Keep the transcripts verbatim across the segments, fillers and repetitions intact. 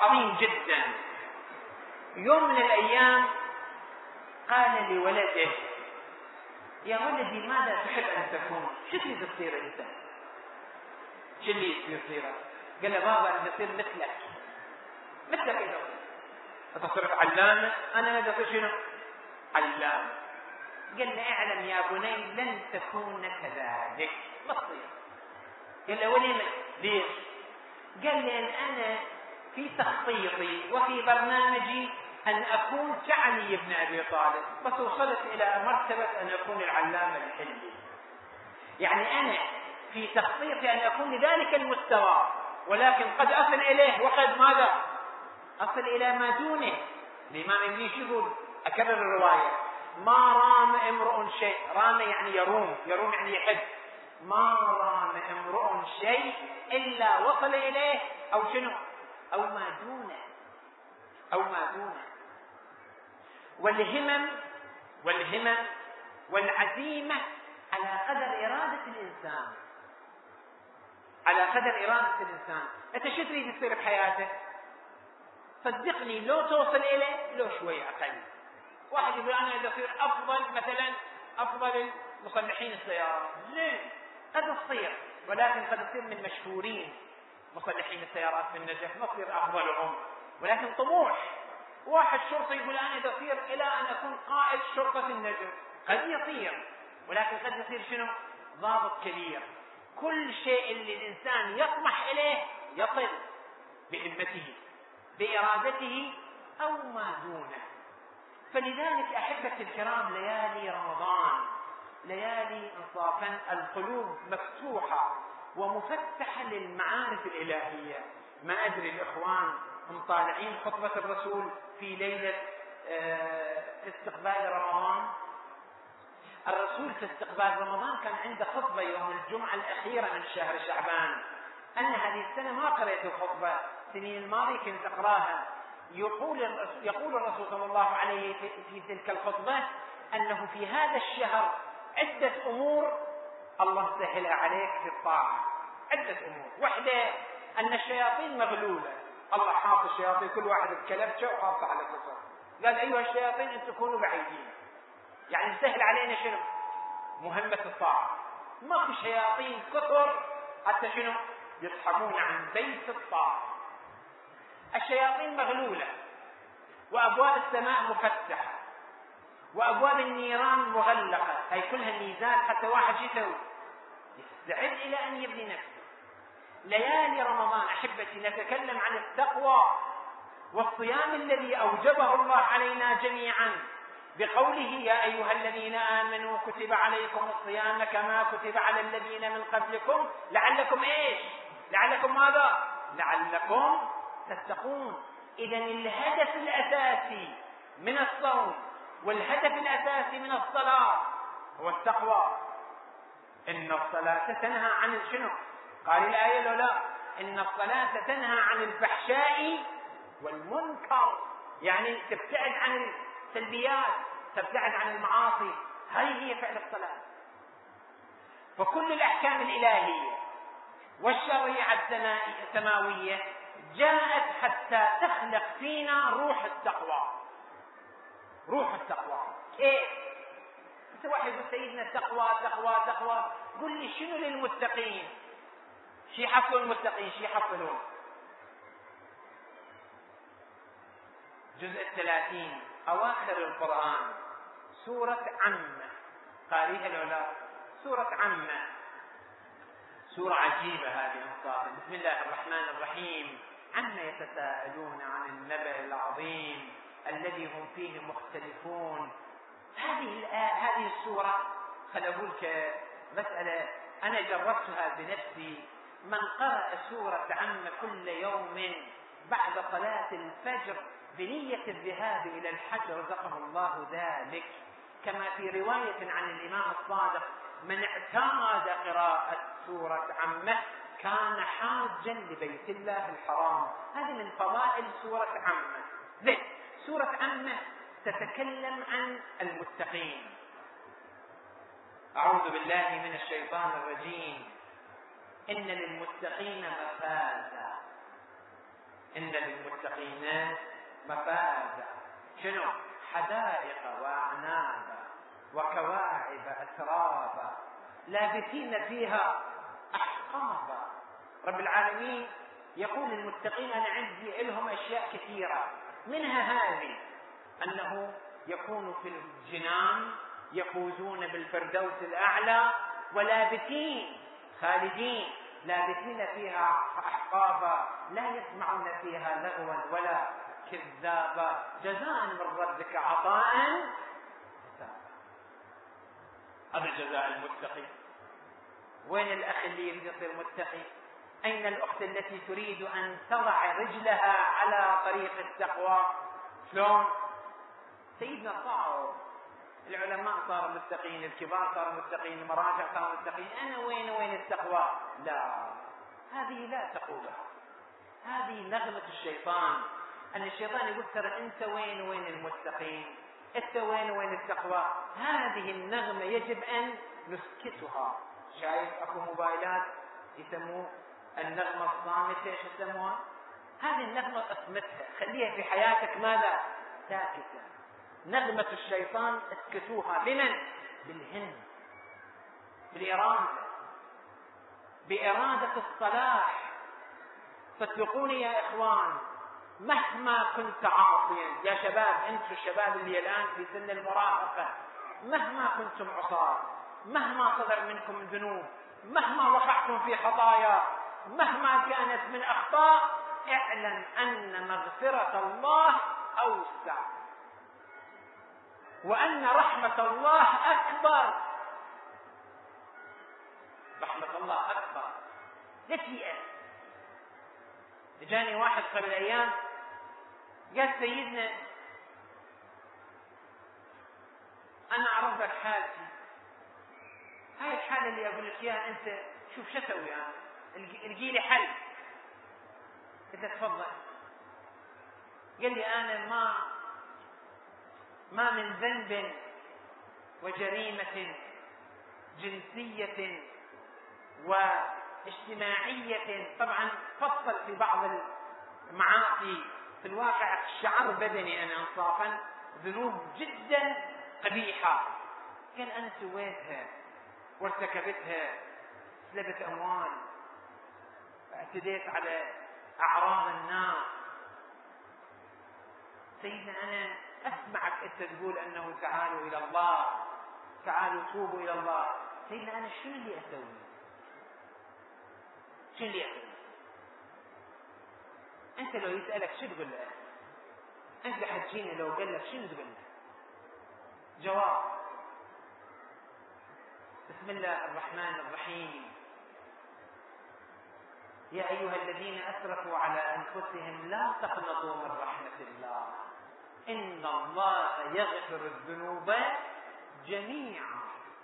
عظيم جدا. يوم من الأيام قال لولده: يا ولدي ماذا تحب أن تكون؟ شو تريد تصير أنت؟ شو اللي يصير صيرك؟ قال له: بابا أنا أصير مثلك. مثلك إذا تصير علامة، أنا أنا أصير شنو؟ علامة. قال له: اعلم يا بني لن تكون كذلك، ما تصير. قال له: ولم؟ ليش؟ قال لي: أن أنا في تخطيطي وفي برنامجي أن أكون كعلي بن أبي طالب، بس وصلت إلى مرتبة أن أكون العلامة الحلي. يعني أنا في تخطيطي أن أكون لذلك المستوى، ولكن قد أصل إليه وقد ماذا؟ أصل إلى ما دونه. الإمام ابن يقول، أكرر الرواية: ما رام امرؤ شيء. رام يعني يروم، يروم يعني يحب. ما رام امرؤ شيء إلا وصل إليه أو شنو؟ أو ما دونه، أو ما دونه. والهمم والهمم والعزيمة على قدر إرادة الإنسان، على قدر إرادة الإنسان. أنت شو تريد تصير بحياتك؟ صدقني لو توصل إليه لو شوي أقل. واحد يقول: أنا إذا أصير أفضل مثلا أفضل مصلحين السيارات، زين قد تصير، ولكن قد تصير من مشهورين مصلحين السيارات في النجف، ما تصير أفضلهم، ولكن طموح. واحد شرطي يقول: أنا إذا أصير إلى أن أكون قائد شرطة في النجف، قد يصير، ولكن قد يصير شنو؟ ضابط كبير. كل شيء اللي الإنسان يطمح إليه يصل بهمته بإرادته أو ما دونه. فلذلك أحبتي الكرام، ليالي رمضان ليالي انصافا القلوب مفتوحة ومفتحة للمعارف الإلهية. ما أدري الإخوان مطالعين خطبة الرسول في ليلة استقبال رمضان؟ الرسول في استقبال رمضان كان عنده خطبة يوم الجمعة الأخيرة من شهر شعبان. أنا هذه السنة ما قرأت الخطبة، السنين الماضية كنت أقراها. يقول يقول الرسول صلى الله عليه في, في تلك الخطبة أنه في هذا الشهر عدة أمور الله سهلها عليك في الطاعة. عدة أمور. واحدة أن الشياطين مغلولة، الله حاط الشياطين كل واحد بكلبشه وحاط على كسر. قال: أيها الشياطين أن تكونوا بعيدين. يعني سهل علينا شنو؟ مهمة الطاعة. ماكو شياطين كثر حتى شنو؟ يصحبون عن بيت الطاعة. الشياطين مغلولة، وأبواب السماء مفتحة، وأبواب النيران مغلقة. هي كلها ميزان حتى واحد يسوي يستعد إلى أن يبني نفسه. ليالي رمضان أحبتي نتكلم عن التقوى والصيام الذي أوجبه الله علينا جميعا بقوله: يا أيها الذين آمنوا كتب عليكم الصيام كما كتب على الذين من قبلكم لعلكم إيش؟ لعلكم ماذا؟ لعلكم تتقون. إذن الهدف الأساسي من الصوم والهدف الأساسي من الصلاة هو التقوى. إن الصلاة تنهى عن شنو؟ قال الآية لو لا؟ إن الصلاة تنهى عن الفحشاء والمنكر، يعني تبتعد عن السلبيات، تبتعد عن المعاصي. هذه هي فعل الصلاة. فكل الأحكام الإلهية والشريعة السماوية جاءت حتى تخلق فينا روح التقوى. روح التقوى كيف؟ انت واحد يقول: سيدنا التقوى تقوى تقوى. قل لي شنو للمتقين؟ شي يحصلوا المتقين؟ شي يحصلون؟ جزء الثلاثين أواخر القرآن، سورة عمة. قاريها لولا؟ سورة عمة، سورة عجيبة هذه الصورة. بسم الله الرحمن الرحيم. عما يتساءلون عن النبأ العظيم الذي هم فيه مختلفون. هذه هذه السورة خل أقول لك مسألة أنا جربتها بنفسي. من قرأ سورة عمة كل يوم بعد صلاة الفجر بنية الذهاب إلى الحج رزقه الله ذلك. كما في رواية عن الإمام الصادق: من اعتاد قراءة سورة عمة كان حاجا لبيت الله الحرام. هذه من فضائل سورة عمة. زين، سورة عمة تتكلم عن المتقين. أعوذ بالله من الشيطان الرجيم. إن للمتقين مفازا. إن للمتقين مفازا. شنو؟ حدائق وأعنابا وكواعب أترابا لابثين فيها أحقابا. رب العالمين يقول للمتقين أنا عندي لهم أشياء كثيرة، منها هذه أنه يكون في الجنان يفوزون بالفردوس الأعلى ولابثين خالدين لابثين فيها أحقابا لا يسمعون فيها لغوا ولا كذابا جزاء من ربك عطاء حسابا. هذا جزاء المتقي. وين الأخ اللي يريد يصير متقي؟ أين الأخت التي تريد أن تضع رجلها على طريق التقوى؟ شلون؟ سيدنا صاروا العلماء صاروا متقين، الكبار صاروا متقين، المراجع صاروا متقين، أنا وين وين التقوى؟ لا، هذه لا تقولها، هذه نغمة الشيطان. أن الشيطان يقول ترى أنت وين وين المتقين، أنت وين وين التقوى. هذه النغمة يجب أن نسكتها. شايف أكو موبايلات يسموه النغمة الصامتة، ايش يسموها؟ هذه النغمة اصمتها، خليها في حياتك ماذا؟ ساكتة. نغمة الشيطان اسكتوها. بمن؟ بالهند، بالإرادة، بإرادة الصلاح. صدقوني يا إخوان، مهما كنت عاصيا يا شباب، انتم الشباب اللي الآن في سن المراهقة، مهما كنتم عصاة، مهما صدر منكم ذنوب، مهما وقعتم في خطايا، مهما كانت من أخطاء، اعلم أن مغفرة الله أوسع وأن رحمة الله أكبر. رحمة الله أكبر. لا تيأس. جاني واحد قبل أيام قال سيدنا أنا أعرف لك حالتي، هاي الحالة اللي أقول لك إياها أنت شوف شو أسوي أنا، القي لي حل. قلت تفضل. قال لي أنا ما ما من ذنب وجريمة جنسية واجتماعية، طبعا فصل في بعض المعاصي في الواقع الشعر بدني أنا انصافا ذنوب جدا قبيحة. قال أنا سويتها وارتكبتها، سلبت أموال، اعتديت على أعراض الناس. سيدنا أنا أسمعك أنت تقول أنه تعالوا إلى الله، تعالوا توبوا إلى الله. سيدنا أنا شو اللي أسوي؟ شو اللي أسوي؟ أنت لو يسألك شو تقول له؟ أنت حجيني لو قال لك شو تقول له؟ جواب: بسم الله الرحمن الرحيم. يا أيها الذين أسرفوا على أنفسهم لا تقنطوا من رحمة الله إن الله يغفر الذنوب جميعا.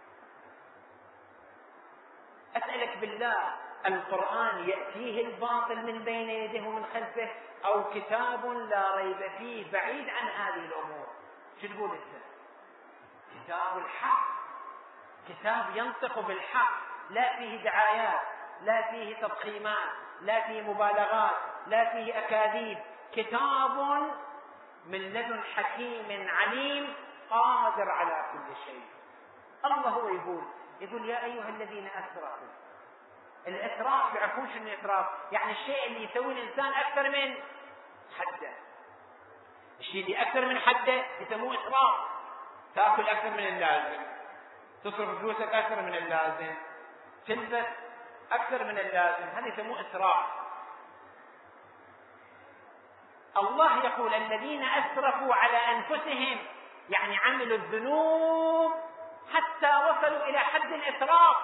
أسألك بالله، القرآن يأتيه الباطل من بين يديه ومن خلفه، أو كتاب لا ريب فيه بعيد عن هذه الأمور؟ شو تقول أنت؟ كتاب الحق، كتاب ينطق بالحق، لا فيه دعايات، لا فيه تضخيمات، لا فيه مبالغات، لا فيه أكاذيب. كتاب من لدن حكيم عليم قادر على كل شيء. الله هو يقول يقول يا أيها الذين أسرفوا. الإسراف يعرفون شنو الإسراف؟ يعني الشيء اللي يسوي الإنسان أكثر من حده. الشيء اللي أكثر من حده يسموه إسراف. تأكل أكثر من اللازم، تصرف فلوسك أكثر من اللازم، تلبس أكثر من اللازم، هذا يسموه إسراف. الله يقول الذين أسرفوا على أنفسهم، يعني عملوا الذنوب حتى وصلوا إلى حد الإسراف.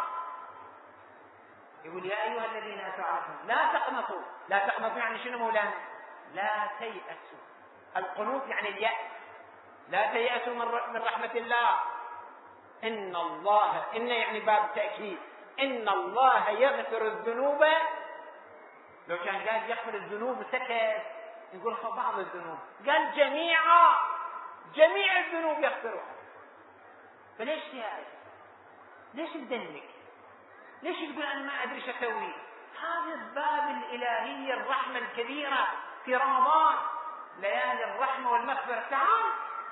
يقول يا أيها الذين أسرفوا لا تقنطوا. لا تقنطوا يعني شنو مولانا؟ لا تيأسوا. القنوط يعني اليأس. لا تيأسوا من رحمة الله إن الله، إن يعني باب تأكيد، إن الله يغفر الذنوب. لو كان قال يغفر الذنوب سكت، يقول بعض الذنوب، قال جميعا، جميع الذنوب يغفرها. فليش تيأس؟ ليش تدنك؟ ليش تقول أنا ما أدري شو أسوي؟ هذا الباب الإلهية الرحمة الكبيرة في رمضان ليالي الرحمة والمغفرة، تعال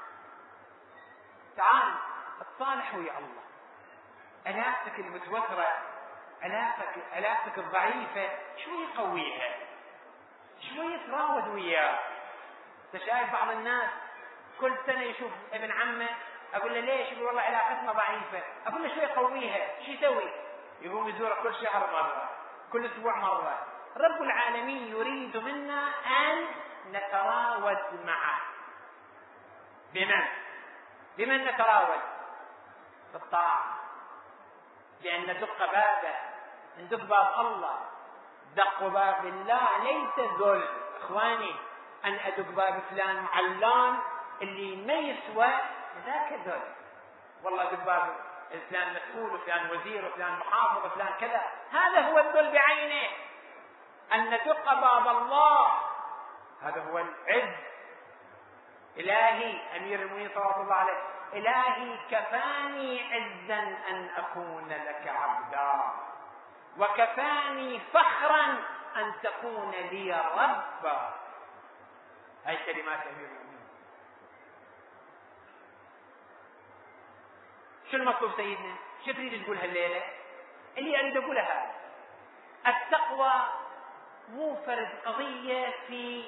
تعال اتصالح ويا الله. علاقتك المتوترة، علاقتك علاقتك الضعيفة شوي قويها، شوي تراود وياه. انت شايف بعض الناس كل سنة يشوف ابن عمه، اقول له ليش؟ يقول والله علاقتنا ضعيفة. اقول له شوي قويها، شو يسوي؟ يقوم يزوره كل شهر مرة، كل اسبوع مرة. رب العالمين يريد منا ان نتراود معه. بمن؟ بمن نتراود؟ بالطاعة، بأن ندق بابه، ندق باب الله. دق باب الله ليس ذل اخواني، ان ادق باب فلان معلان اللي ما يسوى ذاك ذل. والله ادق باب فلان مسؤول وفلان وزير وفلان محافظ وفلان كذا، هذا هو الذل بعينه. ان ندق باب الله هذا هو العز. الهي امير المؤمنين صلى الله عليه، الهي كفاني عزا ان اكون لك عبدا، وكفاني فخرا ان تكون لي ربا. هاي كلمات امير المؤمنين. شو المطلوب سيدنا؟ شو تريد تقول هالليله؟ اللي اريد اقولها التقوى مو فرد قضيه في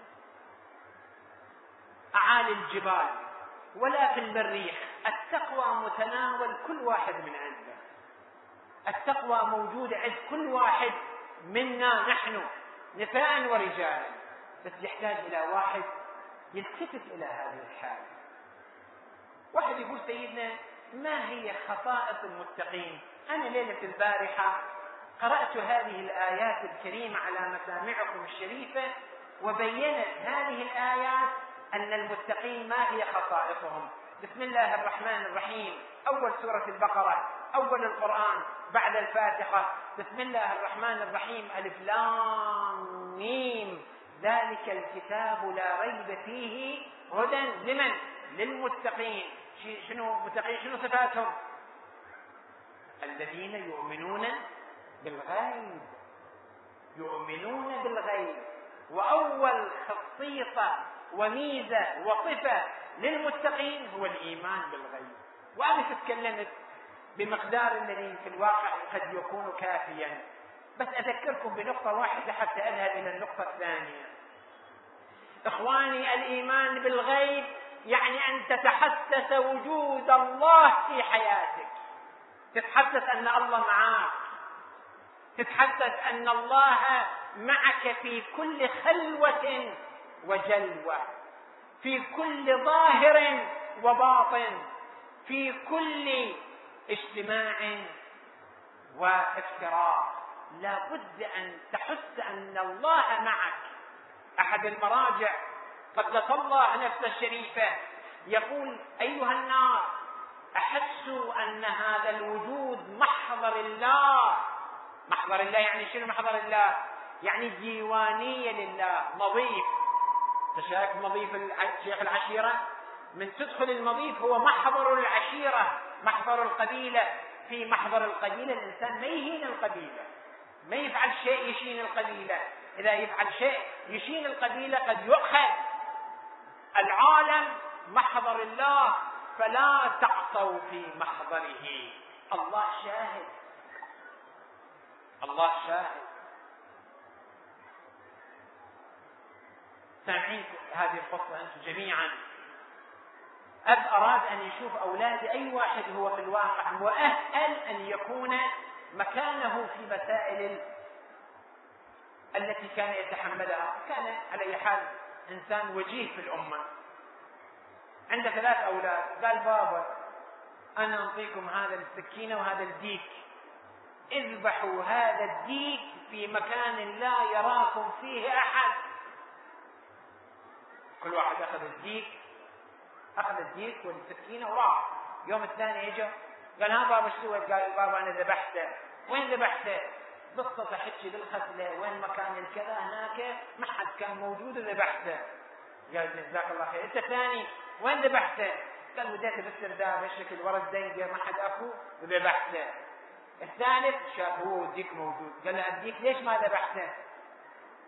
اعالي الجبال ولا في المريخ، التقوى متناول كل واحد من عنده. التقوى موجودة عند كل واحد منا نحن نساء ورجالا، بس يحتاج إلى واحد يلتفت إلى هذه الحالة. واحد يقول سيدنا ما هي خصائص المتقين؟ أنا ليلة البارحة قرأت هذه الآيات الكريمة على مسامعكم الشريفة، وبينت هذه الآيات أن المتقين ما هي خصائصهم. بسم الله الرحمن الرحيم، أول سورة البقرة، أول القرآن بعد الفاتحة. بسم الله الرحمن الرحيم، ألف لام ميم، ذلك الكتاب لا ريب فيه هدى لمن؟ للمتقين. شنو متقين؟ شنو صفاتهم؟ الذين يؤمنون بالغيب، يؤمنون بالغيب. وأول خصيصة وميزة وصفة للمتقين هو الإيمان بالغيب. وأنا تكلمت بمقدار الذي في الواقع قد يكون كافيا، بس أذكركم بنقطة واحدة حتى أذهب إلى النقطة الثانية. إخواني، الإيمان بالغيب يعني أن تتحسس وجود الله في حياتك، تتحسس أن الله معك، تتحسس أن الله معك في كل خلوة وجلوة، في كل ظاهر وباطن، في كل اجتماع وافتراق. لا بد أن تحس أن الله معك. أحد المراجع قدس الله نفسه الشريفة يقول أيها الناس أحسوا أن هذا الوجود محضر الله. محضر الله يعني شنو محضر الله؟ يعني ديوانية لله، مضيف. تشارك مضيف شيخ العشيرة، من تدخل المضيف هو محضر العشيرة، محضر القبيلة. في محضر القبيلة الإنسان ما يهين القبيلة، ما يفعل شيء يشين القبيلة. إذا يفعل شيء يشين القبيلة قد يؤخذ. العالم محضر الله، فلا تعصوا في محضره. الله شاهد، الله شاهد. سامعين هذه الخطبة أنتم جميعا. أب أراد أن يشوف أولادي أي واحد هو في الواقع مؤهل أن يكون مكانه في مسائل التي كان يتحملها. كان على أي حال إنسان وجيه في الأمة، عنده ثلاث أولاد. قال بابا أنا أعطيكم هذا السكينة وهذا الديك، اذبحوا هذا الديك في مكان لا يراكم فيه أحد. كل واحد أخذ الديك، أخذ الديك والسكينة وراح. يوم الثاني اجى قال ها بابا شو سويت؟ قال بابا أنا ذبحته. وين ذبحته؟ بسطة حكي بالخزلة، وين مكان الكذا هناك ما حد كان موجود وذبحته. قال جزاك الله خير. انت الثاني وين ذبحته؟ قال وديته بالسرداب هالشكل ورا الدنقة ما حد اكو وذبحته. الثالث شاف هو الديك موجود، قال له الديك ليش ما ذبحته؟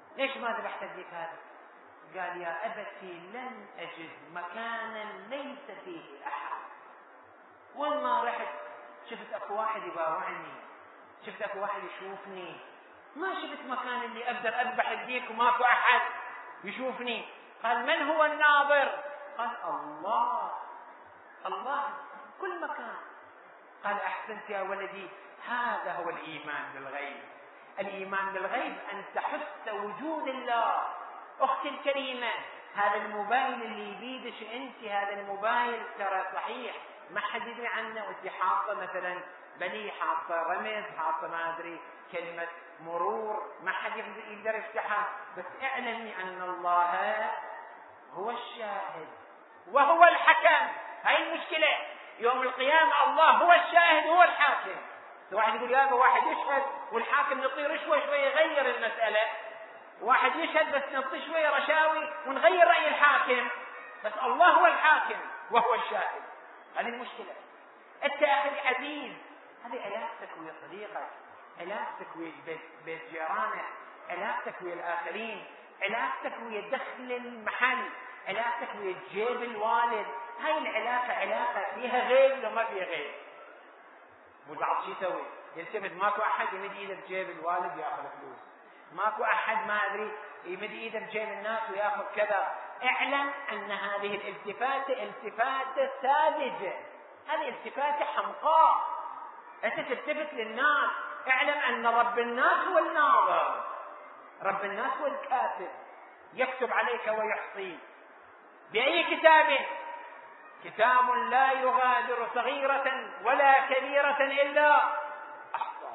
ليش ما ذبحت الديك هذا؟ قال يا أبتي لن أجد مكانا ليس فيه أحد. وين ما رحت شفت أكو واحد يباوعني، شفت أكو واحد يشوفني، ما شفت مكان اللي أقدر أذبح الديك وماكو أحد يشوفني. قال من هو الناظر؟ قال الله، الله كل مكان. قال أحسنت يا ولدي، هذا هو الإيمان بالغيب. الإيمان بالغيب أن تحس وجود الله. أختي الكريمة، هذا الموبايل اللي بيدش أنت، هذا الموبايل ترى صحيح ما حد يدري عنه، وأنت حاطة مثلا بلي، حاطة رمز، حاطة ما أدري كلمة مرور، ما حد يقدر يفتحها، بس اعلمي أن الله هو الشاهد وهو الحكم. هاي المشكلة يوم القيامة، الله هو الشاهد وهو الحاكم. واحد يقول يابا واحد يشهد والحاكم نطير شوي شوي يغير المسألة، واحد يشهد بس نعطي شوية رشاوي ونغير رأي الحاكم، بس الله هو الحاكم وهو الشاهد. هذه المشكلة. أنت أخي العزيز، هذه علاقتك ويا صديقك، علاقتك ويا بيت جيرانك، علاقتك ويا الآخرين، علاقتك ويا دخل المحل، علاقتك ويا جيب الوالد. هاي العلاقة علاقة فيها غيب لو ما فيها غيب. والبعض شو يسوي؟ يلتفت ماكو أحد يمد إيده بجيب الوالد يأخذ فلوس، ماكو أحد ما أدري يمد إيده بجيب الناس ويأخذ كذا. اعلم أن هذه الالتفاتة التفاتة ساذجة، هذه التفاتة حمقاء. أنت تلتفت للناس، اعلم أن رب الناس هو الناظر، رب الناس هو الكاتب، يكتب عليك ويحصي. بأي كتاب؟ كتاب لا يغادر صغيرة ولا كبيرة إلا أحصاها.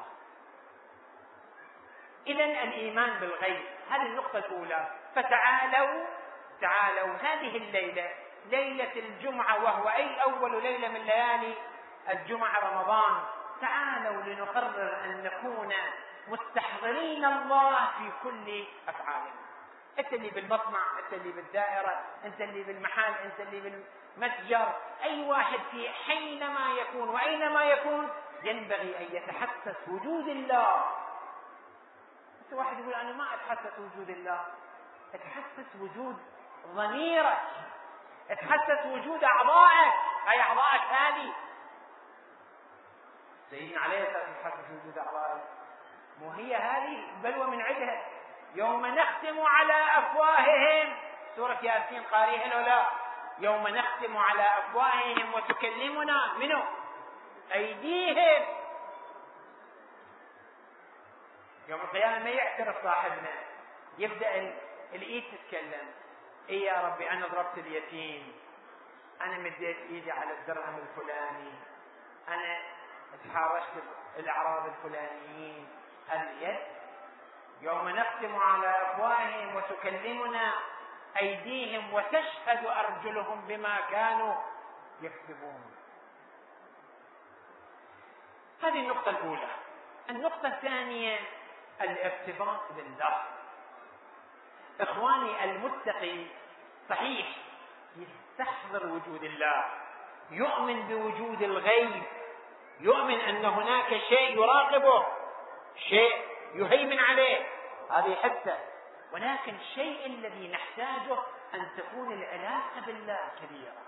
إذن الإيمان بالغيب، هذه النقطة الأولى. فتعالوا تعالوا هذه الليلة، ليلة الجمعة، وهو أي أول ليلة من ليالي الجمعة رمضان، تعالوا لنقرر أن نكون مستحضرين الله في كل أفعالنا. أنت اللي بالمصنع، أنت اللي بالدائرة، أنت اللي بالمحل، أنت اللي بالمتجر، أي واحد في حينما يكون وأينما يكون ينبغي أن يتحسس وجود الله. أنت واحد يقول أنا ما أتحسس وجود الله، اتحسس وجود ضميرك، اتحسس وجود أعضائك. هاي أعضائك هذه سيدنا عليه الصلاة والسلام يتحسس وجود أعضائك، مو هي هذه بلوى من عدها. يوم نختم على أفواههم، سورة ياسين قارئها لو لا؟ يوم نختم على أفواههم وتكلمنا منه أيديهم. يوم القيامة ما يعترف صاحبنا، يبدأ الإيد تتكلم. إيه يا ربي أنا ضربت اليتيم، أنا مديت إيدي على الدرهم الفلاني، أنا تحارشت الأعراض الفلانيين. اليد. يوم نختم على أفواههم وتكلمنا أيديهم وتشهد أرجلهم بما كانوا يكسبون. هذه النقطة الأولى. النقطة الثانية الارتباط بالله. إخواني، المتقي صحيح يستحضر وجود الله، يؤمن بوجود الغيب، يؤمن أن هناك شيء يراقبه، شيء يهيمن عليه، هذا يحسه. ولكن الشيء الذي نحتاجه أن تكون العلاقة بالله كبيرة.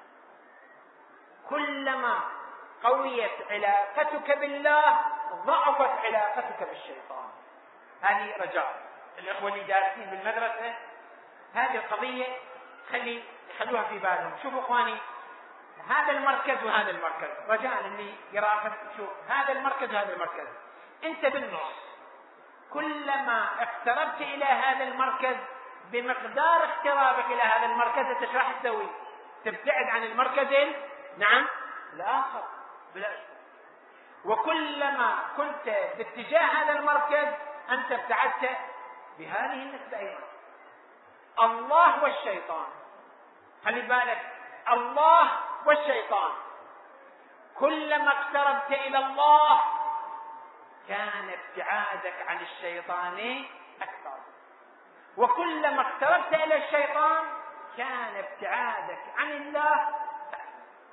كلما قويت علاقتك بالله ضعفت علاقتك بالشيطان. هذه رجاء الإخوة اللي دارسين بالمدرسة، هذه القضية خلي خلوها في بالهم. شوفوا إخواني، هذا المركز وهذا المركز، رجاء اللي يراقب شوف هذا المركز وهذا المركز، أنت بالنص. كلما اقتربت إلى هذا المركز بمقدار اقترابك إلى هذا المركز أنت ايش راح تسوي؟ تبتعد عن المركز نعم الآخر بلا شك. وكلما كنت باتجاه هذا المركز أنت ابتعدت بهذه النسبة أيضا. الله والشيطان، خلي بالك، الله والشيطان، كلما اقتربت إلى الله كان ابتعادك عن الشيطان أكثر، وكلما اقتربت إلى الشيطان كان ابتعادك عن الله أكثر.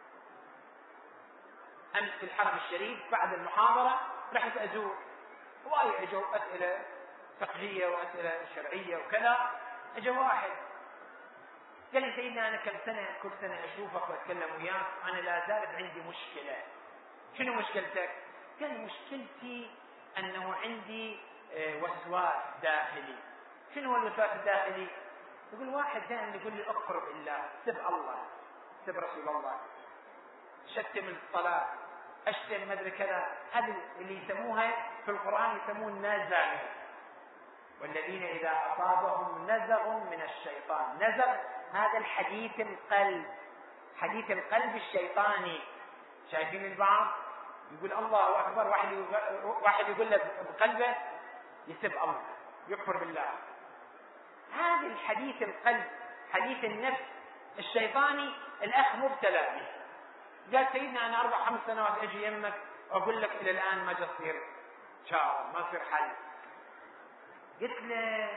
أمس في الحرم الشريف بعد المحاضرة رحت أزور، وايد أجوا أسئلة فقهية وأسئلة شرعية وكذا. اجى واحد قال لي سيدنا أنا كم سنة كل سنة أشوفك وأتكلم وياك أنا لا زالت عندي مشكلة. شنو مشكلتك؟ قال مشكلتي أنه عندي وسواس داخلي. شنو هو الوسواس الداخلي؟ يقول واحد دائما يقول لي اقرب الله، سب الله، سب رسول الله، شتم الصلاة، اشتم مدري كذا. هذه اللي يسموها في القرآن يسمون نزغ، والذين إذا أصابهم نزغ من الشيطان. نزغ هذا الحديث القلب، حديث القلب الشيطاني. شايفين البعض يقول الله أكبر، واحد واحد يقول له بقلبه يسب الله، يكفر بالله. هذا الحديث القلب، حديث النفس الشيطاني، الأخ مبتلى به. قال سيدنا أنا أربع خمس سنوات أجي يمك أقول لك إلى الآن ما جصير شاء ما صير حل. قلت له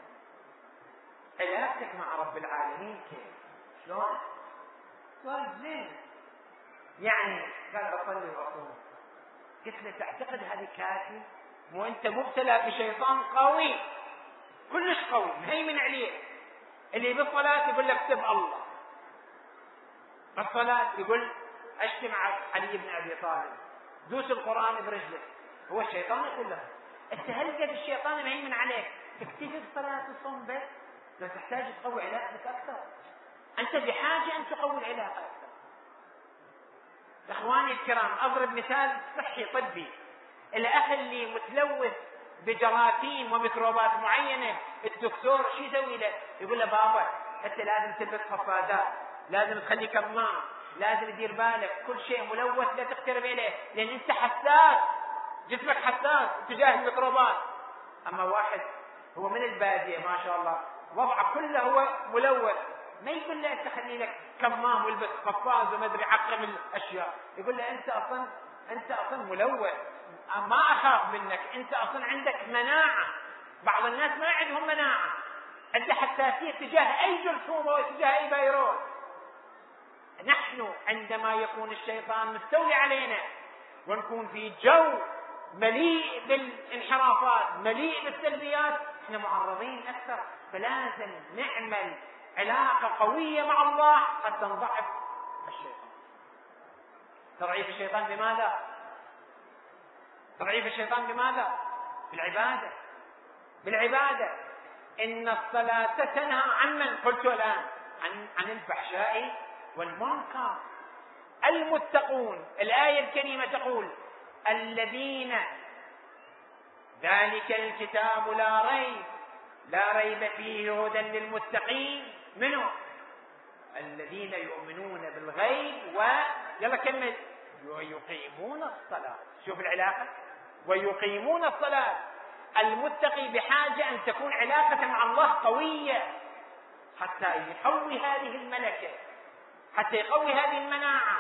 علاقتك مع رب العالمين كيف؟ شلون؟ قال زين يعني. قال أصلي وأصوم. قلت له تعتقد هذه كافي؟ مو أنت مبتلى بشيطان قوي كلش قوي مهيمن عليه، اللي بالصلاة يقول لك سب الله، بالصلاة يقول اشتم علي بن أبي طالب، دوس القرآن برجلك. هو الشيطان يقول لك انت هل قد الشيطان مهيمن عليك تكتفي بالصلاة والصوم بس؟ لا تحتاج تقوي علاقتك أكثر، أنت بحاجة أن تقوي العلاقة أكثر. إخواني الكرام أضرب مثال صحي طبي. الأخ اللي متلوث بجراثيم وميكروبات معينة، الدكتور شو يسوي له؟ يقول له بابا أنت لازم تلبس حفاظات، لازم تخلي كمام، لازم تدير بالك، كل شيء ملوث لا تقترب إليه لأن أنت حساس، جسمك حساس تجاه الميكروبات. أما واحد هو من البادية ما شاء الله وضعه كله هو ملوث، ما يقول له أنت خلي لك كمام والبس قفاز وما أدري عقم الأشياء، يقول له أنت أصلا أنت أصلا ملوث، ما أخاف منك، أنت أصلا عندك مناعة. بعض الناس ما عندهم مناعة، عنده حساسية تجاه أي جرثومة وتجاه أي فيروس. نحن عندما يكون الشيطان مستولي علينا ونكون في جو مليء بالانحرافات مليء بالسلبيات احنا معرضين أكثر. فلازم نعمل علاقة قوية مع الله حتى نضعف الشيطان. تضعيف الشيطان بماذا؟ تضعيف الشيطان بماذا؟ بالعبادة. بالعبادة. إن الصلاة تنهى عن من قلت الآن عن عن الفحشاء والمنكر. المتقون، الآية الكريمة تقول الذين ذلك الكتاب لا ريب لا ريب فيه هدى للمتقين. منو؟ الذين يؤمنون بالغيب و يلا كمل ويقيمون الصلاة. شوف العلاقة، ويقيمون الصلاة. المتقي بحاجة أن تكون علاقة مع الله قوية حتى يقوي هذه الملكة، حتى يقوي هذه المناعة.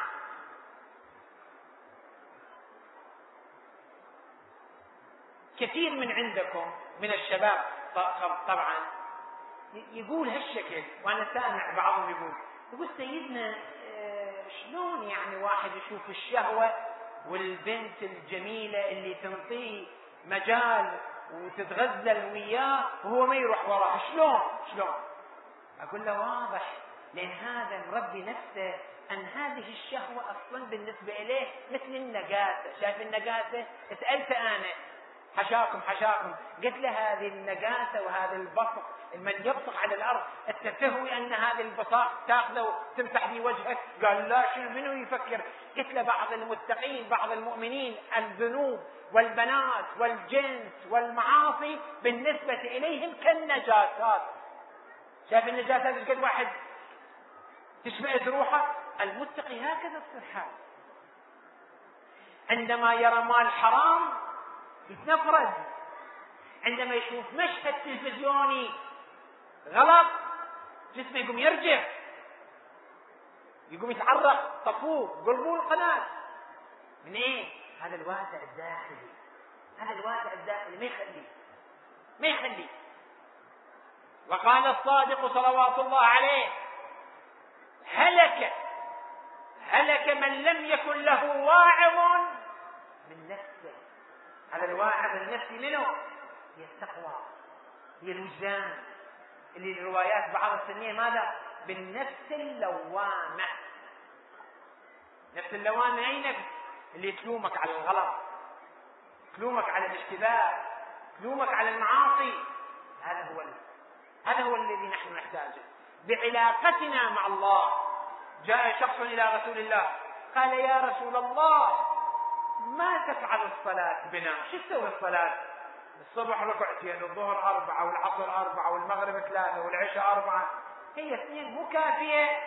كثير من عندكم من الشباب طبعا يقول هالشكل، وأنا سامع بعضهم يقول يقول سيدنا شلون يعني واحد يشوف الشهوة والبنت الجميلة اللي تنطيه مجال وتتغزل وياه وهو ما يروح وراها، شلون شلون؟ أقول له واضح، لأن هذا مربي نفسه أن هذه الشهوة أصلا بالنسبة إليه مثل النجاسة. شايف النجاسة؟ سألت أنا حشاكم حشاكم قلت له هذه النجاسة وهذا البصق، من يبصق على الأرض التفهوي أن هذه البصاق تأخذه وتمسح به وجهك؟ قال لا، شنو منو يفكر؟ قلت له بعض المتقين بعض المؤمنين الذنوب والبنات والجنس والمعاصي بالنسبة إليهم كالنجاسات. شايف النجاسات قد واحد تشمئز روحه؟ المتقي هكذا تصير حال، عندما يرى مال حرام يتنفرد، عندما يشوف مشهد تلفزيوني غلط جسمه يقوم يرجع، يقوم يتعرق، طفوه قلبوا القناة. من ايه؟ هذا الواسع الداخلي، هذا الواسع الداخلي ما يخلي ما يخلي وقال الصادق صلوات الله عليه هلك هلك من لم يكن له واعظ من نفسه. هذا الواعظ النفسي منه هي التقوى، هي الوجدان اللي الروايات بعض السنية ماذا؟ بالنفس اللوامة. نفس اللوامة أي نفس؟ اللي تلومك على الغلط، تلومك على الاشتباه، تلومك على المعاصي. هذا هو هذا هو الذي نحن نحتاجه بعلاقتنا مع الله. جاء شخص إلى رسول الله قال: يا رسول الله، ما تفعل الصلاة بنا؟ شو تسوي الصلاة؟ الصبح ركعتين، الظهر أربعة، والعصر أربعة، والمغرب ثلاثة، والعشاء أربعة. هي اثنين مو كافية؟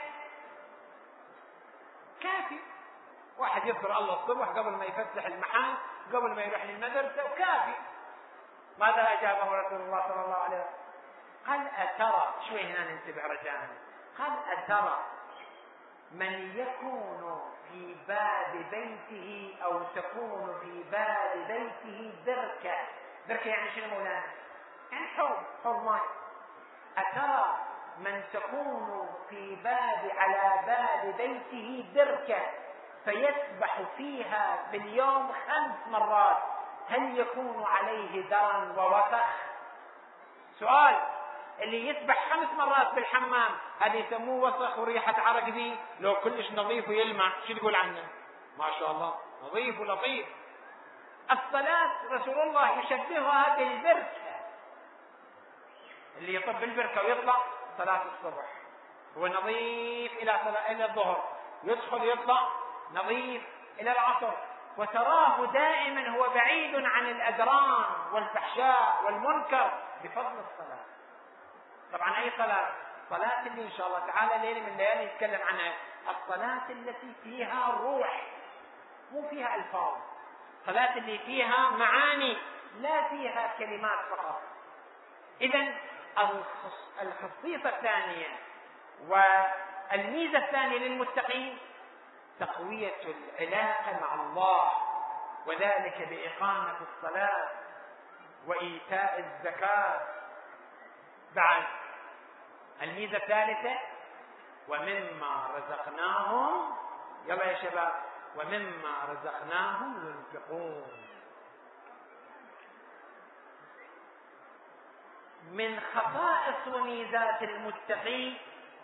كافي. واحد يذكر الله الصبح قبل ما يفتح المحل، قبل ما يروح للمدرسة، وكافي. ماذا أجابه رسول الله صلى الله عليه وسلم؟ قال: أترى، شوي هنا ننتبه رجاء، قال: أترى من يكون في باب بيته أو تكون في باب بيته بركة. بركة يعني شنو مولانا؟ يعني حوض، حوض ماء. أترى من تكون في باب على باب بيته بركة فيسبح فيها باليوم خمس مرات، هل يكون عليه درن ووسخ؟ سؤال. اللي يسبح خمس مرات بالحمام هذا يسموه وسخ وريحة عرق ذي؟ لو كلش نظيف ويلمع شو تقول عنه؟ ما شاء الله نظيف ولطيف. الصلاة رسول الله يشبهها بالبركة. اللي يطب بالبركة ويطلع صلاة الصبح هو نظيف إلى صلاة إلى الظهر، يدخل يطلع نظيف إلى العصر، وتراه دائما هو بعيد عن الأدران والفحشاء والمنكر بفضل الصلاة. طبعا أي صلاة؟ صلاة اللي إن شاء الله تعالى ليلة من الليالي نتكلم عنها، الصلاة التي فيها روح مو فيها ألفاظ، صلاة اللي فيها معاني لا فيها كلمات فقط. إذن الخصيصة الثانية والميزة الثانية للمتقين تقوية العلاقة مع الله، وذلك بإقامة الصلاة وإيتاء الزكاة. بعد الميزة الثالثة: ومما رزقناهم، يلا يا شباب، ومما رزقناهم ينفقون. من خصائص وميزات المتقي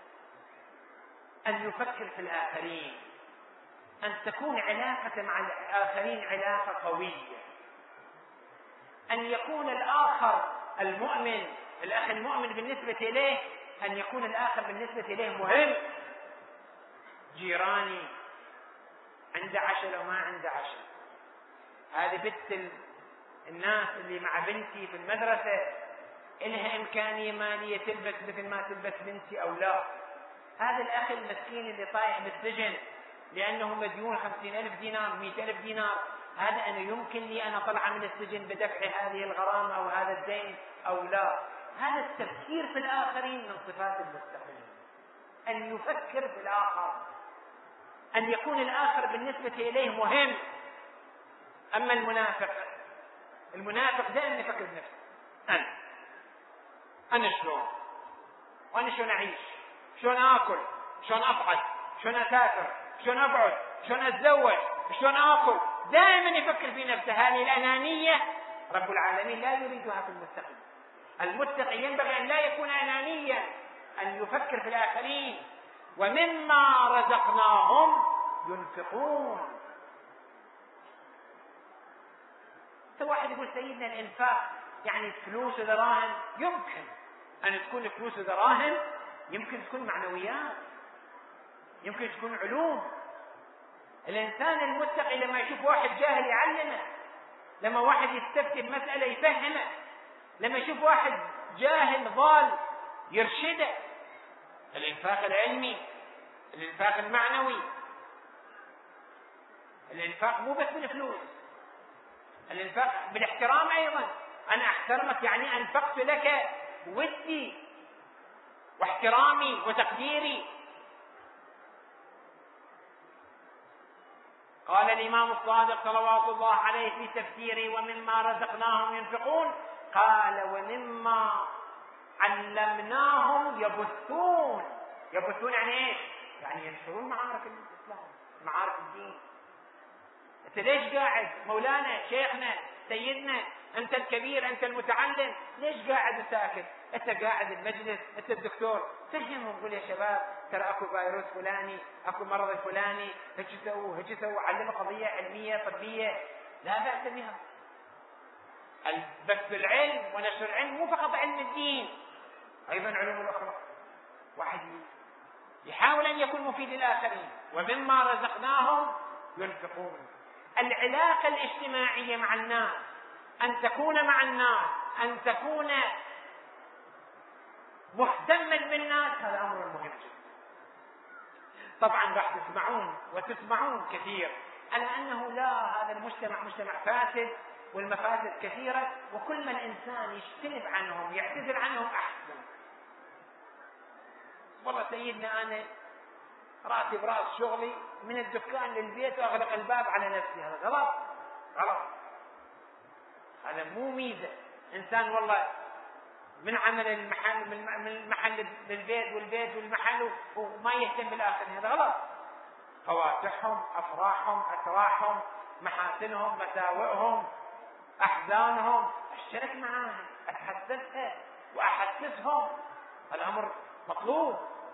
أن يفكر في الآخرين، أن تكون علاقة مع الآخرين علاقة قوية، أن يكون الآخر المؤمن، الأخ المؤمن بالنسبة إليه، أن يكون الآخر بالنسبة إليه مهم. جيراني عنده عشاء لو ما عنده عشاء، هذه بنت الناس اللي مع بنتي في المدرسة إلها إمكانية مالية تلبس مثل ما تلبس بنتي أو لا. هذا الأخ المسكين اللي طايح بالسجن لأنه مديون خمسين ألف دينار مئة ألف دينار، هذا أنا يمكن لي أن أطلع من السجن بدفع هذه الغرامة أو هذا الدين أو لا؟ هذا التفكير في الآخرين من صفات المتقين، أن يفكر في الآخر، أن يكون الآخر بالنسبة إليه مهم. أما المنافق، المنافق دائما يفكر بنفسه، أنا أنا شلون، وأنا شلون أعيش، شلون آكل، شلون أصعد، شلون أسافر، شلون أبعد، شلون أتزوج، شلون آكل، دائما يفكر في نفسه. هذه الأنانية رب العالمين لا يريدها في المتقي. المتقي ينبغي أن لا يكون أنانيا، أن يفكر في الآخرين. ومما رزقناهم ينفقون. واحد يقول سيدنا الإنفاق يعني فلوس ودراهم، يمكن أن تكون فلوس ودراهم، يمكن تكون معنويات، يمكن تكون علوم. الإنسان المتقي لما يشوف واحد جاهل يعلمه، لما واحد يستفتي بمسألة يفهمه، لما يشوف واحد جاهل ضال يرشده. الإنفاق العلمي، الإنفاق المعنوي، الإنفاق مو بس بالفلوس، الإنفاق بالاحترام أيضا. أنا أحترمك يعني أنفقت لك ودي واحترامي وتقديري. قال الإمام الصادق صلوات الله عليه في تفسيره: ومما رزقناهم ينفقون، قال: ومما علمناهم يبثون. يبثون يعني ايش؟ يعني ينشرون معارك الإسلام، معارك الدين. انت ليش قاعد مولانا شيخنا سيدنا أنت الكبير، أنت المتعلم، ليش قاعد ساكت؟ أنت قاعد المجلس، أنت الدكتور، فهمهم، قول يا شباب ترى أكو فيروس فلاني، أكو مرض فلاني، هيك سووا هيك سووا، علموا قضية علمية طبية لا بأس بها. بس العلم ونشر العلم مو فقط علم الدين، أيضا علوم الأخرى. واحد يحاول أن يكون مفيد للآخرين، ومما رزقناهم ينفقون. العلاقة الاجتماعية مع الناس، أن تكون مع الناس، أن تكون مهتما بالناس، هذا أمر مهم جدا. طبعا راح تسمعون وتسمعون كثير على أنه لا، هذا المجتمع مجتمع فاسد والمفاسد كثيرة، وكل ما الإنسان يجتنب عنهم يعتذر عنهم أحسن. والله سيدنا أنا رأسي براس شغلي، من الدكان للبيت وأغلق الباب على نفسي، هذا غلط غلط، هذا مو ميزة. إنسان والله من عمل المحل من المحل للبيت والبيت والمحل وما يهتم بالآخرين، هذا غلط. فواتحهم، أفراحهم، أتراحهم، محاسنهم، مساوئهم، أحزانهم، اشترك معاهم، أتحسسها وأحسسهم، الأمر مطلوب.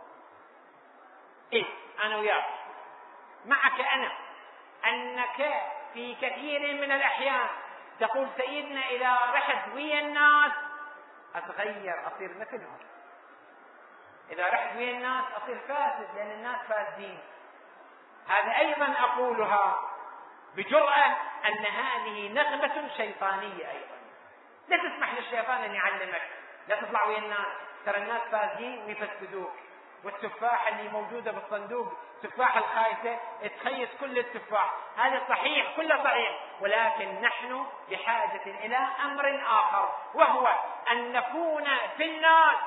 إيه أنا وياك معك أنا أنك في كثير من الأحيان تقول سيدنا إذا رحت ويا الناس أتغير أصير مثلهم، إذا رحت ويا الناس أصير فاسد لأن الناس فاسدين. هذا أيضا أقولها بجرأة أن هذه نغمة شيطانية أيضا. لا تسمح للشيطان أن يعلمك لا تطلع ويا الناس، ترى الناس فاسدين ويفسدوك، والتفاحة اللي موجودة بالصندوق تفاحة الخايسة تخيس كل التفاح، هذا صحيح كله صحيح، ولكن نحن بحاجة إلى أمر آخر، وهو أن نكون في الناس.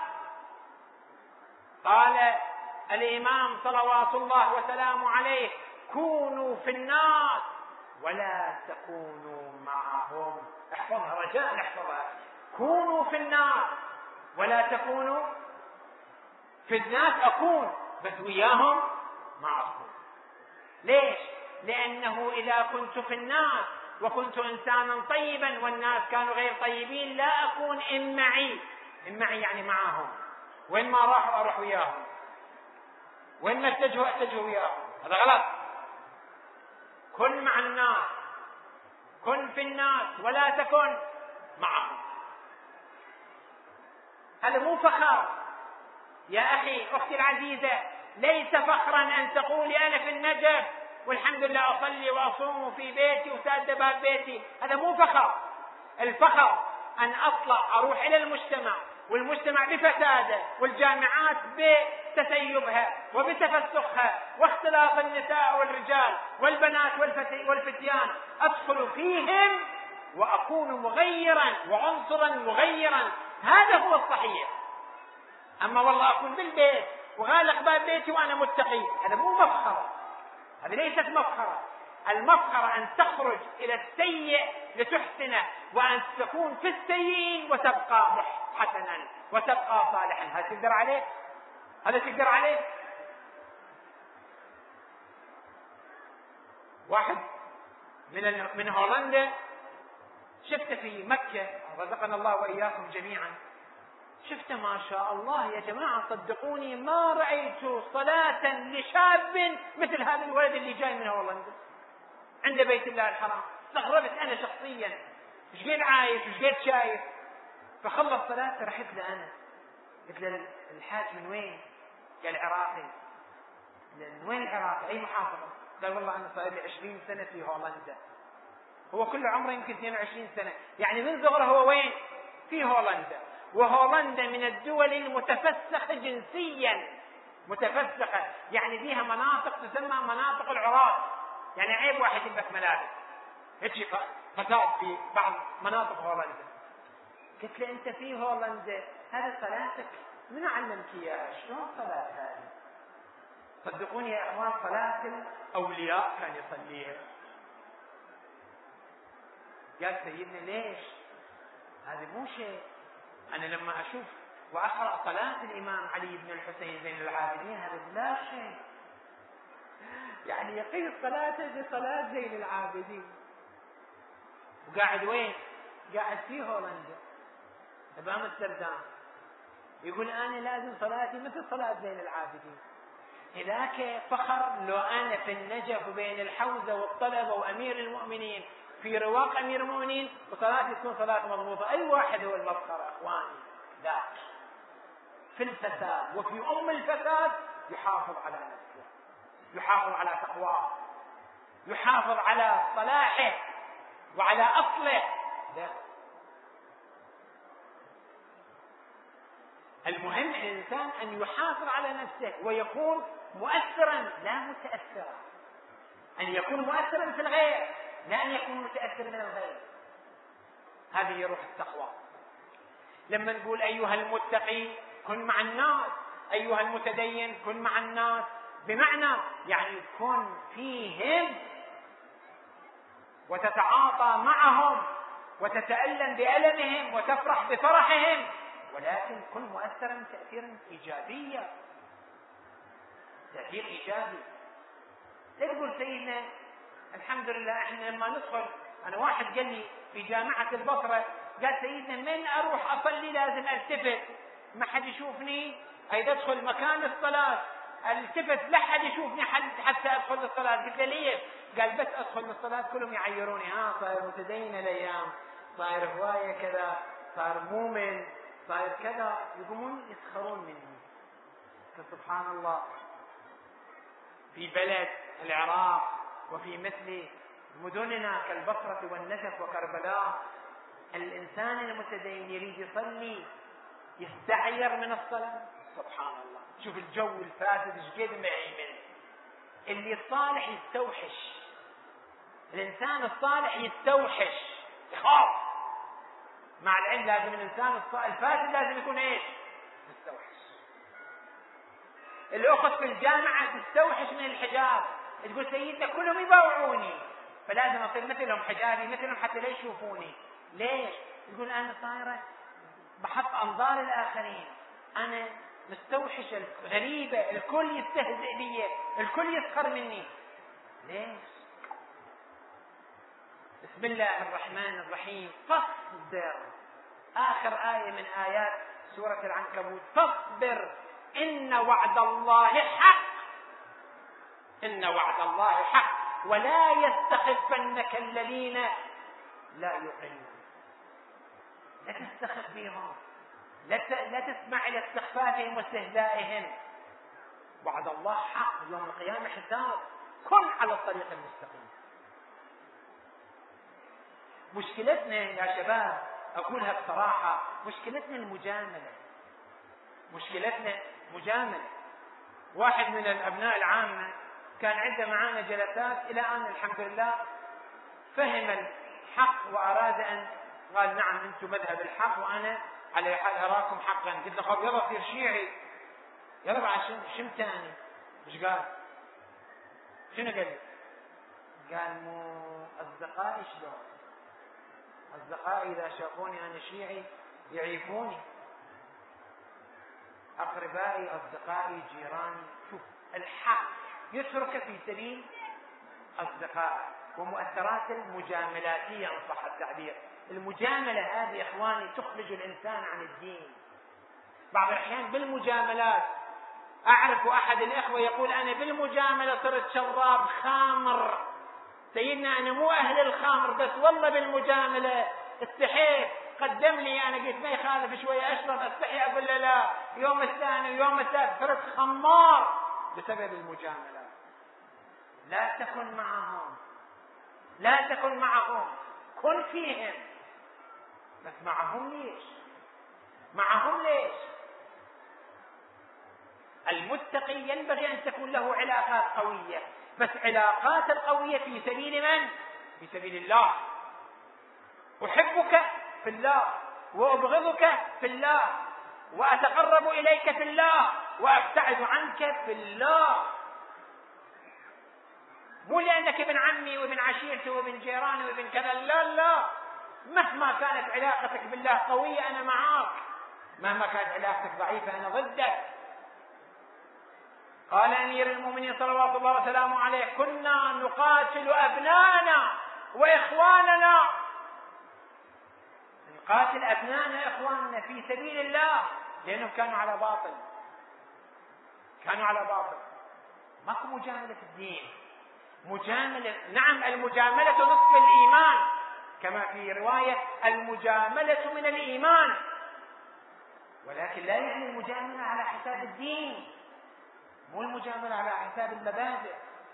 قال الإمام صلوات الله وسلامه عليه كونوا في الناس ولا تكونوا معهم. احفظها رجاء احفظها، كونوا في الناس ولا تكونوا في الناس. أكون بس وياهم ما أكون. ليش؟ لأنه إذا كنت في الناس وكنت إنسانا طيبا والناس كانوا غير طيبين لا أكون إن معي. إن معي يعني معهم، وإن ما راحوا أروح وياهم، وإن ما اتجهوا أتجه وياهم، هذا غلط. كن مع الناس، كن في الناس ولا تكن معهم. هذا مو فخر يا أخي أختي العزيزة، ليس فخرا أن تقولي أنا في النجف والحمد لله أصلي وأصوم في بيتي وساد باب بيتي، هذا مو فخر. الفخر أن أطلع أروح إلى المجتمع، والمجتمع بفساده، والجامعات بتسيبها وبتفسخها واختلاط النساء والرجال والبنات والفتيان، أدخل فيهم وأكون مغيرا وعنصرا مغيرا، هذا هو الصحيح. أما والله أكون بالبيت وغالق باب بيتي وأنا متقي، هذا مو مفخرة، هذه ليست مفخرة. المفخرة أن تخرج إلى السيء لتحسنه، وأن تكون في السيئين وتبقى حسنا وتبقى صالحا. هل تقدر عليه؟ هذا تقدر عليه؟ واحد من من هولندا شفته في مكة، رزقنا الله وإياكم جميعا، شفت ما شاء الله يا جماعة صدقوني ما رأيت صلاة لشاب مثل هذا الولد اللي جاي من هولندا عند بيت الله الحرام. استغربت أنا شخصيا، ايش قد عايش ايش قد شايف. فخلص صلاته رحت له أنا، قلت له الحاج من وين؟ قال عراقي. من وين العراق؟ أي محافظة؟ قال والله أنا صار لي عشرين سنة في هولندا. هو كل عمره يمكن اثنين وعشرين سنة، يعني من صغره هو وين؟ في هولندا. وهولندا من الدول المتفسخة جنسيا، متفسخة يعني فيها مناطق تسمى مناطق العراة، يعني عيب واحد يلبس ملابس، هيك فساد في بعض مناطق هولندا. قلت له أنت في هولندا هذه صلاتك من علمك إياها؟ شلون صلاة هذه؟ صدقوني يا أخوان صلاة الأولياء كان يصليها. قال سيدنا ليش؟ هذا مو شيء. أنا لما أشوف وأقرأ صلاة الإمام علي بن الحسين زين العابدين هذا لا شيء، يعني يقيس صلاته بصلاة زين العابدين. وقاعد وين؟ قاعد في هولندا بأمستردام، يقول أنا لازم صلاتي مثل صلاة زين العابدين. هذاك فخر لو أنا في النجف وبين الحوزة والطلبة وأمير المؤمنين في رواق أمير المؤمنين وصلاتي تكون صلاة مضبوطة. أي واحد هو المفخر أخواني؟ ذاك في الفساد وفي أم الفساد يحافظ على نفسه، يحافظ على تقواه، يحافظ على صلاحه وعلى أصله. ده المهم الإنسان أن يحافظ على نفسه ويكون مؤثرا لا متأثرا، أن يكون مؤثرا في الغير لا أن يكون متأثر من الغير. هذه روح التقوى. لما نقول أيها المتقي كن مع الناس، أيها المتدين كن مع الناس، بمعنى يعني كن فيهم وتتعاطى معهم وتتألم بألمهم وتفرح بفرحهم، ولكن كن مؤثرا تأثيرا إيجابيا، تأثير إيجابي. لا تقول سيدنا الحمد لله احنا لما ندخل، أنا واحد قال لي في جامعة البصرة قال سيدنا من أروح أصلي لازم ألتفت ما حد يشوفني، أيضا أدخل مكان الصلاة التفت لا حد يشوفني حتى أدخل للصلاة. قلت له ليه؟ قال بس أدخل للصلاة كلهم يعيروني، ها صاير متدين الأيام، صاير هواية كذا، صار مؤمن، صاير كذا، يقومون يسخرون مني. فسبحان الله في بلد العراق وفي مثل مدننا كالبصرة والنجف وكربلاء الإنسان المتدين يريد يصلي يستعير من الصلاة. سبحان الله، شوف الجو الفاسد ايش قد معيمن. اللي الصالح يستوحش، الإنسان الصالح يستوحش يخاف. مع العلم لازم الإنسان الفاسد لازم يكون ايش؟ يستوحش. الأخت في الجامعة تستوحش من الحجاب، تقول سيدنا كلهم يباوعوني فلازم أصير مثلهم حجابي مثلهم حتى لا يشوفوني. ليش؟ يقول أنا صايرة بحط أنظار الآخرين، أنا مستوحشة غريبة، الكل يستهزئ بي، الكل يسخر مني. ليش؟ بسم الله الرحمن الرحيم. فاصبر، آخر آية من آيات سورة العنكبوت. فاصبر إن وعد الله حق، إن وعد الله حق ولا يستخفنك الذين لا يؤمنون. لا تستخف بهم، لا تسمع إلى استخفافهم واستهزائهم. وعد الله حق، يوم القيامة حساب، كن على الطريق المستقيم. مشكلتنا يا شباب أقولها بصراحة، مشكلتنا المجاملة، مشكلتنا مجاملة. واحد من الأبناء العامة كان عنده معانا جلسات إلى أن الحمد لله فهم الحق وأراد أن قال نعم أنتم مذهب الحق وأنا على حال أراكم حقا. قلت له خب يلا صير شيعي، يلا بعد شم تاني. مش قال؟ شنو قال؟ قال مو أصدقائي شلون؟ أصدقائي إذا شافوني أنا شيعي يعيفوني، أقربائي أصدقائي جيراني. شوف الحق يترك في سبيل أصدقائه. ومؤثرات المجاملاتية إن صح التعبير، المجاملة هذه إخواني تخرج الإنسان عن الدين. بعض الأحيان بالمجاملات، أعرف أحد الإخوة يقول أنا بالمجاملة صرت شراب خامر. سيدنا أنا مو أهل الخمر بس والله بالمجاملة استحيت، قدم لي أنا قلت ما يخالف شوية أشرب، استحي أقول له لا، يوم الثاني ويوم الثالث صرت خمار بسبب المجاملة. لا تكن معهم، لا تكن معهم، كن فيهم، بس معهم ليش؟ معهم ليش؟ المتقي ينبغي أن تكون له علاقات قوية، بس علاقات القوية في سبيل من؟ في سبيل الله. أحبك في الله وأبغضك في الله وأتقرب إليك في الله وأبتعد عنك في الله. مو لأنك ابن عمي وابن عشيرتي وابن جيراني وابن كذا، لا لا، مهما كانت علاقتك بالله قوية أنا معاك، مهما كانت علاقتك ضعيفة أنا ضدك. قال أمير المؤمنين صلوات الله وسلامه عليه كنا نقاتل أبناءنا وإخواننا قاتل أبنائنا إخواننا في سبيل الله لأنهم كانوا على باطل، كانوا على باطل. ماكو مجاملة في الدين، مجاملة، نعم المجاملة نصف الإيمان، كما في رواية المجاملة من الإيمان، ولكن لا يعني المجاملة على حساب الدين، مو المجاملة على حساب المبادئ.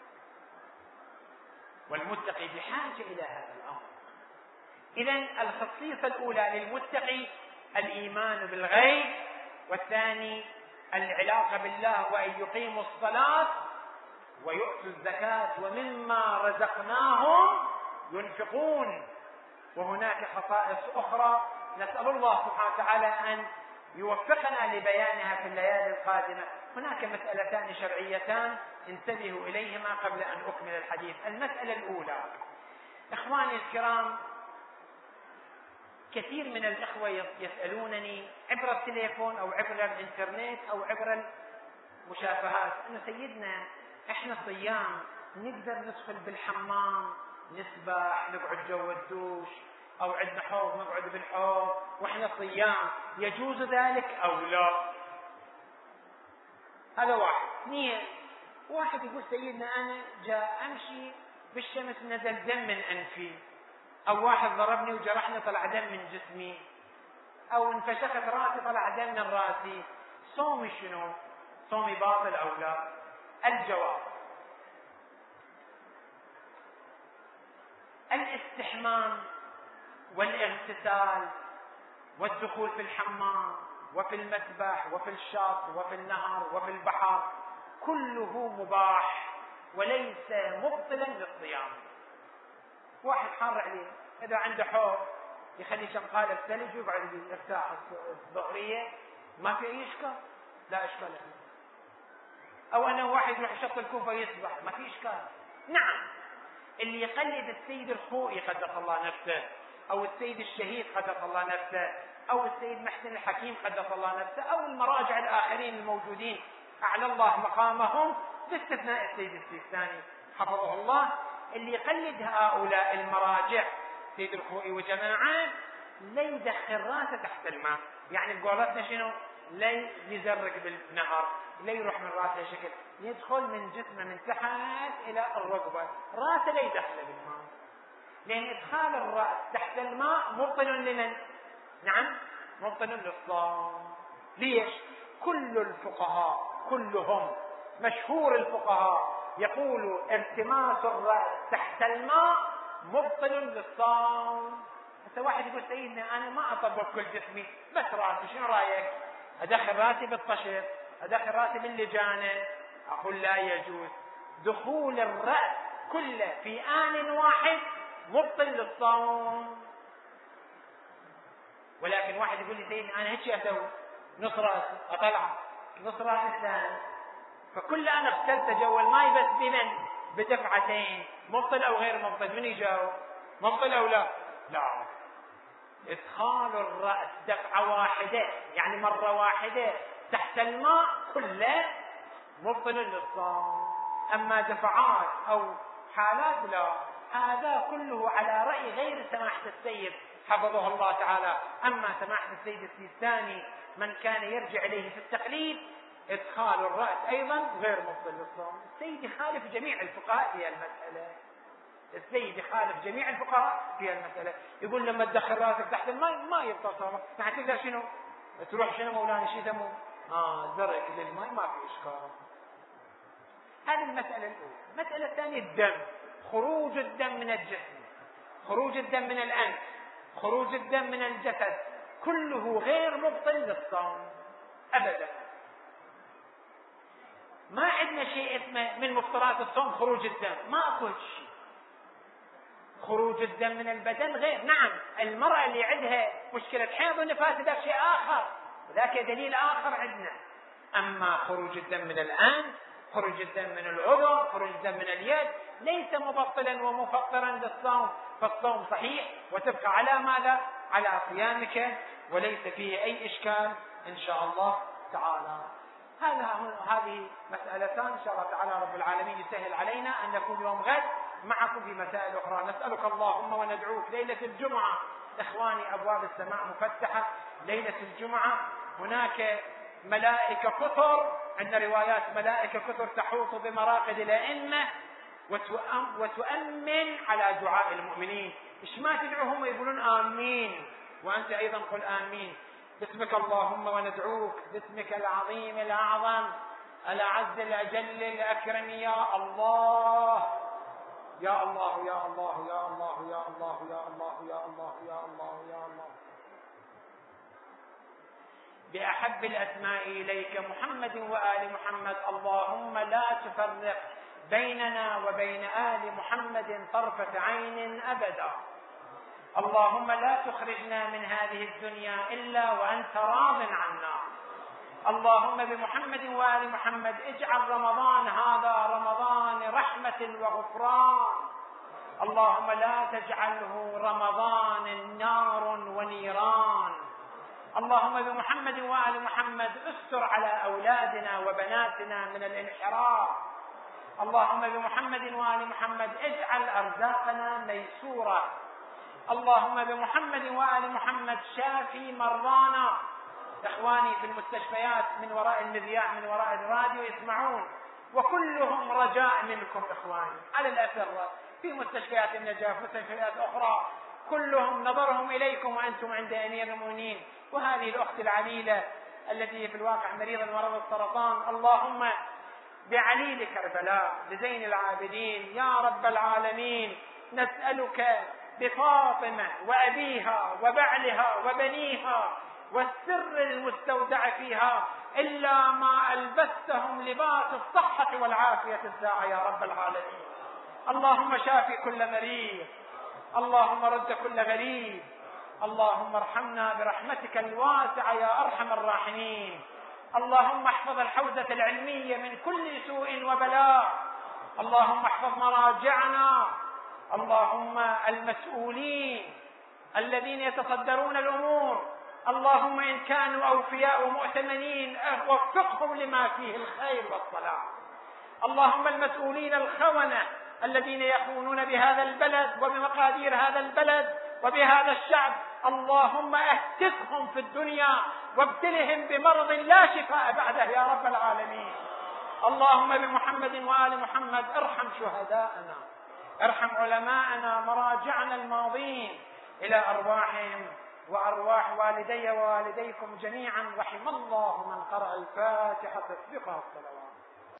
والمتقي بحاجة إلى هذا الأمر. إذن الخصيصة الأولى للمتقي الإيمان بالغيب، والثاني العلاقة بالله وأن يقيموا الصلاة ويؤتوا الزكاة ومما رزقناهم ينفقون. وهناك خصائص أخرى نسأل الله سبحانه وتعالى أن يوفقنا لبيانها في الليالي القادمة. هناك مسألتان شرعيتان انتبهوا إليهما قبل أن أكمل الحديث. المسألة الأولى، إخواني الكرام، كثير من الإخوة يسألونني عبر التليفون أو عبر الإنترنت أو عبر المشافهات أنه سيدنا إحنا صيام نقدر ندخل بالحمام نسبح نقعد جو الدوش، أو عندنا حوض نقعد بالحوض وإحنا صيام، يجوز ذلك أو لا؟ هذا واحد. اثنين، واحد يقول سيدنا أنا جاء أمشي بالشمس نزل دم من أنفي، أو واحد ضربني وجرحني طلع دم من جسمي، أو انفشخت رأسي طلع دم من رأسي، صومي شنو؟ صومي باطل أو لا؟ الجواب: الاستحمام والاغتسال والدخول في الحمام وفي المسبح وفي الشط وفي النهر وفي البحر كله مباح وليس مبطلا للصيام. واحد حار عليه إذا عنده حوض يخلي شنقاله الثلج ويقعد يرتاح الظهرية، ما في أي إشكال، لا إشكال فيه. أو أنه واحد يروح شط الكوفة يسبح، ما في إشكال. نعم، اللي يقلد السيد الخوئي قدس الله نفسه، أو السيد الشهيد قدس الله نفسه، أو السيد محسن الحكيم قدس الله نفسه، أو المراجع الآخرين الموجودين أعلى الله مقامهم باستثناء السيد السيستاني حفظه الله، اللي يقلد هؤلاء المراجع سيد الخوئي وجماعة لا يدخل راسه تحت الماء، يعني بقولتنا شنو؟ لا يزرق بالنهر، لا يروح من راسه شكل، يدخل من جسمه من تحت إلى الركبة، راسه لا يدخل بالماء، لأن إدخال الرأس تحت الماء مبطل لمن؟ نعم مبطل للصوم. ليش؟ كل الفقهاء كلهم مشهور الفقهاء يقولوا ارتماس الرأس تحت الماء مبطل للصوم. هسه واحد يقول سيدنا أنا ما أطبق كل جسمي بس رأسي، شنو رأيك؟ أدخل رأسي بالطشت، أدخل رأسي باللجانة؟ أقول لا يجوز. دخول الرأس كله في آن واحد مبطل للصوم. ولكن واحد يقول لي سيدنا أنا هيك أسوي، نص رأسي أطلع نص رأسي الثاني، فكل أنا اغتلت جو الماء بس بمن؟ بدفعتين، مبطل أو غير مبطل؟ من يجاوب؟ مبطل أو لا؟ لا. إدخال الرأس دفعة واحدة يعني مرة واحدة تحت الماء كله مبطل للصوم. أما دفعات أو حالات لا، هذا كله على رأي غير سماحة السيد حفظه الله تعالى. أما سماحة السيد السيستاني من كان يرجع إليه في التقليد إدخال الرأس أيضا غير مبطل للصوم. السيد يخالف جميع الفقهاء في المسألة، السيد يخالف جميع الفقهاء في المسألة، يقول لما تدخل راسك تحت الماء ما يبطل صومك، يعني تقدر شنو؟ تروح شنو مولانا شي ثمو؟ آه زرق للماء ما في إشكال. هذه المسألة الأولى. المسألة الثانية الدم، خروج الدم من الجسم، خروج الدم من الأنف، خروج الدم من الجسد، كله غير مبطل للصوم أبدا. ما عندنا شيء اسمه من مفطرات الصوم خروج الدم، ما أكو شيء. خروج الدم من البدن غير. نعم المرأة اللي عندها مشكلة حيض ونفاس ذاك شيء آخر، ذاك دليل آخر عندنا. أما خروج الدم من الأنف، خروج الدم من العضو، خروج الدم من اليد ليس مبطلا ومفطرا للصوم، فالصوم صحيح وتبقى على ماذا؟ على صيامك وليس فيه أي إشكال إن شاء الله تعالى. هذا هذه مسألتان إن شاء الله تعالى رب العالمين يسهل علينا أن نكون يوم غد معكم في مسائل أخرى. نسألك اللهم وندعوك ليلة الجمعة إخواني أبواب السماء مفتحة ليلة الجمعة، هناك ملائكة كثر، عندنا روايات ملائكة كثر تحوط بمراقد الأئمة وتؤمن على دعاء المؤمنين. إيش ما تدعوهم يقولون آمين، وأنت أيضا قل آمين. باسمك اللهم وندعوك، باسمك العظيم الأعظم الأعز الأجل الأكرم، يا الله يا الله يا الله يا الله يا الله يا الله يا الله يا الله يا الله، بأحب الأسماء إليك محمد وآل محمد، اللهم لا تفرق بيننا وبين آل محمد طرفة عين أبدا، اللهم لا تخرجنا من هذه الدنيا إلا وأنت راض عنا، اللهم بمحمد وآل محمد اجعل رمضان هذا رمضان رحمة وغفران، اللهم لا تجعله رمضان نار ونيران، اللهم بمحمد وآل محمد استر على أولادنا وبناتنا من الانحراف، اللهم بمحمد وآل محمد اجعل أرزاقنا ميسورة، اللهم بمحمد وآل محمد شافي مرضانا. إخواني في المستشفيات من وراء المذياع من وراء الراديو يسمعون، وكلهم رجاء منكم إخواني، على الأسرة في مستشفيات النجاح ومستشفيات أخرى، كلهم نظرهم إليكم وأنتم عند أمير المؤمنين. وهذه الأخت العليلة التي في الواقع مريضة بمرض السرطان، اللهم بعليل كربلاء بزين العابدين يا رب العالمين نسألك بفاطمة وأبيها وبعلها وبنيها والسر المستودع فيها إلا ما ألبستهم لباس الصحة والعافية الساعة يا رب العالمين، اللهم شافي كل مريض، اللهم رد كل غريب، اللهم ارحمنا برحمتك الواسعة يا أرحم الراحمين، اللهم احفظ الحوزة العلمية من كل سوء وبلاء، اللهم احفظ مراجعنا، اللهم المسؤولين الذين يتصدرون الأمور، اللهم إن كانوا أوفياء ومؤتمنين وفقهم لما فيه الخير والصلاح، اللهم المسؤولين الخونة الذين يخونون بهذا البلد وبمقادير هذا البلد وبهذا الشعب، اللهم اهتكهم في الدنيا وابتلهم بمرض لا شفاء بعده يا رب العالمين، اللهم بمحمد وآل محمد ارحم شهداءنا، ارحم علماءنا مراجعنا الماضين إلى أرواحهم وأرواح والدي ووالديكم جميعا، رحم الله من قرأ الفاتحة تسبقها الصلوات.